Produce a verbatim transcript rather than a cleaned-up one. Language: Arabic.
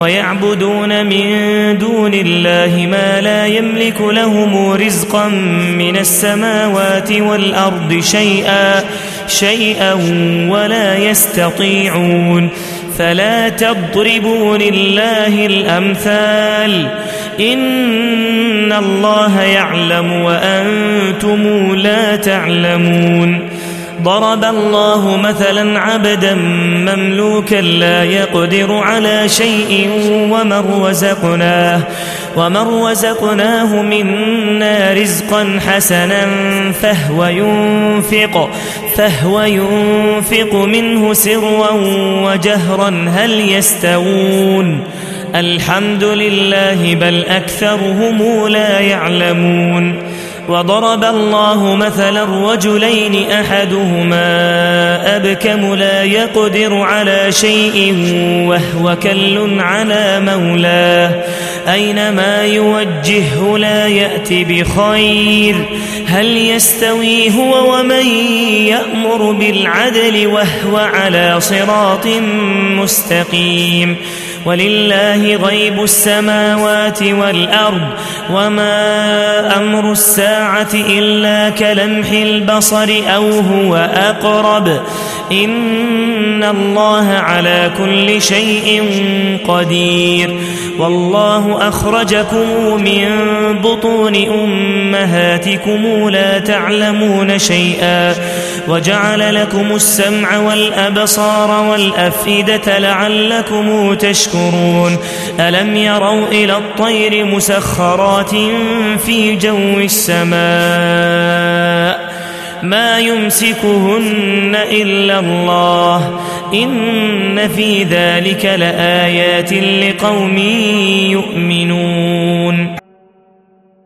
ويعبدون من دون الله ما لا يملك لهم رزقا من السماوات والأرض شيئا شيئا ولا يستطيعون فلا تضربوا لله الأمثال إن الله يعلم وأنتم لا تعلمون ضرب الله مثلا عبدا مملوكا لا يقدر على شيء ومن رزقناه, ومن رزقناه منا رزقا حسنا فهو ينفق, فهو ينفق منه سرا وجهرا هل يستوون الحمد لله بل أكثرهم لا يعلمون وضرب الله مثلا رجلين أحدهما أبكم لا يقدر على شيء وهو كل على مولاه أينما يوجهه لا يأتي بخير هل يستوي هو ومن يأمر بالعدل وهو على صراط مستقيم ولله غيب السماوات والأرض وما أمر الساعة إلا كلمح البصر أو هو أقرب إن الله على كل شيء قدير والله أخرجكم من بطون أمهاتكم لا تعلمون شيئا وجعل لكم السمع والأبصار والأفئدة لعلكم تشكرون ألم يروا إلى الطير مسخرات في جو السماء ما يمسكهن إلا الله إن في ذلك لآيات لقوم يؤمنون